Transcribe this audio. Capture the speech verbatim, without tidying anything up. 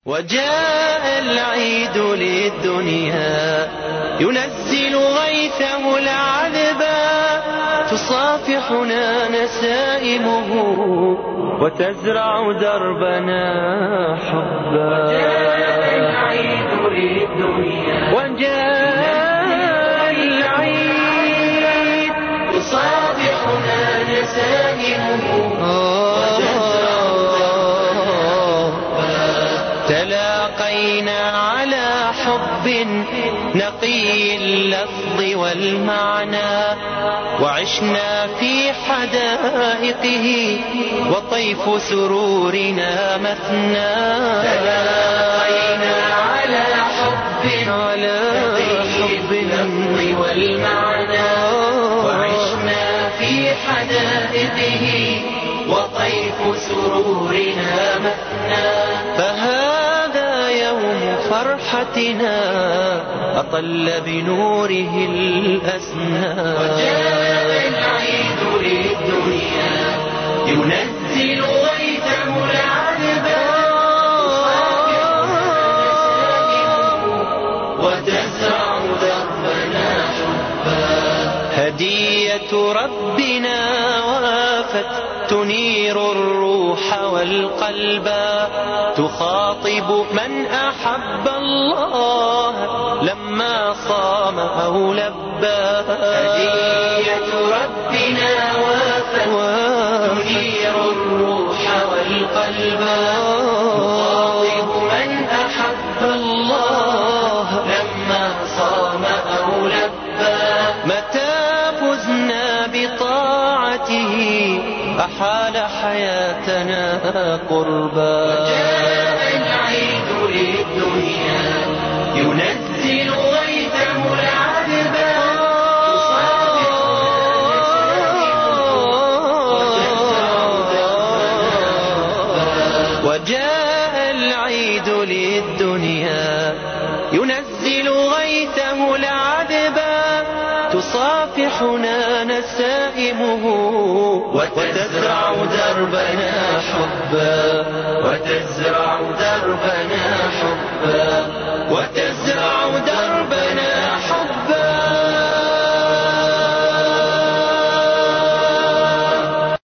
وجاء العيد للدنيا ينزل غيثه العذبا، تصافحنا نسائمه وتزرع دربنا حبا. وجاء العيد للدنيا وجاء العيد تصافحنا نسائمه تلاقينا على حب نقي اللفظ والمعنى، وعشنا في حدائقه وطيف سرورنا مثنى. تلاقينا على حب نقي اللفظ والمعنى، وعشنا في حدائقه وطيف سرورنا مثنى. فهذا يوم فرحتنا أطل بنوره الأسنى. وجاء العيد للدنيا ينزل غيثه العذبا، وتزرع دربنا حبا. هدية ربنا وافت تنير الروح والقلب، تخاطب من أحب الله لما صام أو لبى. هدية ربنا وافت تنير الروح والقلب، تخاطب من أحب الله لما صام أو لبى. متى فزنا بطاعته أحال حياتنا قربا. وجاء العيد للدنيا ينزل غيثه العذبا، وجاء العيد للدنيا ينزل غيثه العذبا، تصافحنا نسائمه وتزرع دربنا حبا. وتزرع دربنا حبا.